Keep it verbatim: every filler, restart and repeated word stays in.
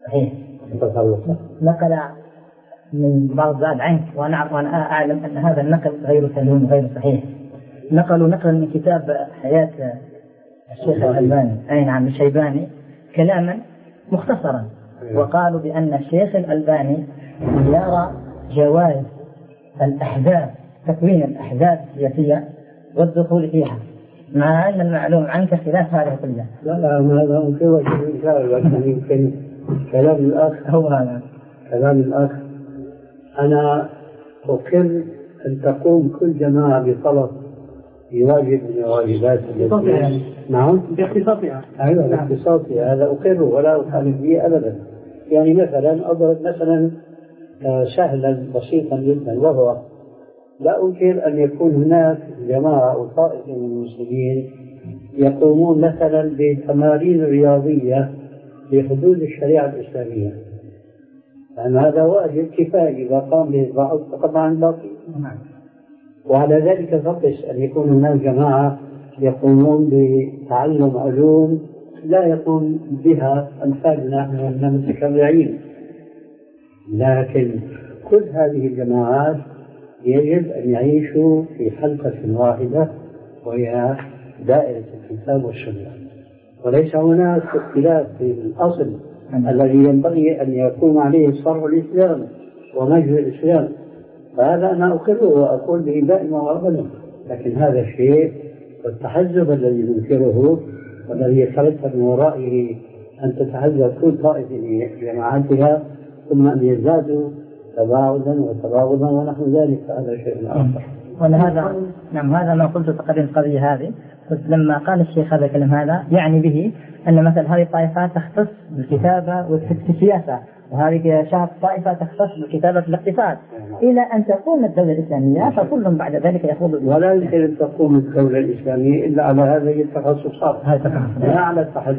صحيح. نقل من بعض زاد عنك وأنا وأنا أعلم أن هذا النقل غير سليم غير صحيح. نقلوا نقلا من كتاب حياة الشيخ الألباني أي نعم الشيباني كلاما مختصرا، وقالوا بأن الشيخ الألباني يرى جواز الأحداث تكوين الأحداث السياسية والدخول فيها، مع أن المعلوم عنك خلاف هذا كله. لا لا هذا ممكن وجه الإنكار، لكن يمكن كلام الأخ هو هذا كلام الأخ. أنا أقر أن تقوم كل جماعة بطلب بواجب من الواجبات التي نعم باختصاصها. أيوة باختصاصها، هذا أقر ولا أخالف به أبدا. يعني مثلا أضرب مثلا سهلا بسيطا جدا، وهو لا أنكر أن يكون هناك جماعة أو طائفة من المسلمين يقومون مثلا بتمارين رياضية في حدود الشريعة الإسلامية، لأن هذا واجب كفاية إذا قام به البعض طبعا باقي. وعلى ذلك فقس أن يكون هناك جماعة يقومون بتعلم علوم لا يقوم بها أمثالنا من المتشرعين، لكن كل هذه الجماعات يجب أن يعيشوا في حلقة واحدة وهي دائرة الكتاب والسنة، وليس هناك اختلاف في الأصل الذي ينبغي أن يقوم عليه صرح الإسلام ومجد الإسلام. فهذا أنا أقره وأقول به دائما وأبدا، لكن هذا الشيء والتحزب الذي ينكره والذي يترتب من ورائه أن تتحزب كل طائفة بجماعتها ثم أن يزدادوا تباعدا وتباغضا ونحو ذلك، هذا شيء آخر. وأنا هذا نعم هذا ما قلت تقريبا القضية هذه، قلت لما قال الشيخ هذا الكلام هذا يعني به أن مثل هذه الطائفات تختص بالكتابة والسياسة، وهذه شهر طائفة تختص بالكتابة والاقتصاد، إلى أن تقوم الدولة الإسلامية فكلهم بعد ذلك يخوض. ولا يمكن أن تقوم الدولة الإسلامية إلا على هذه التخصصات، لا على التحدث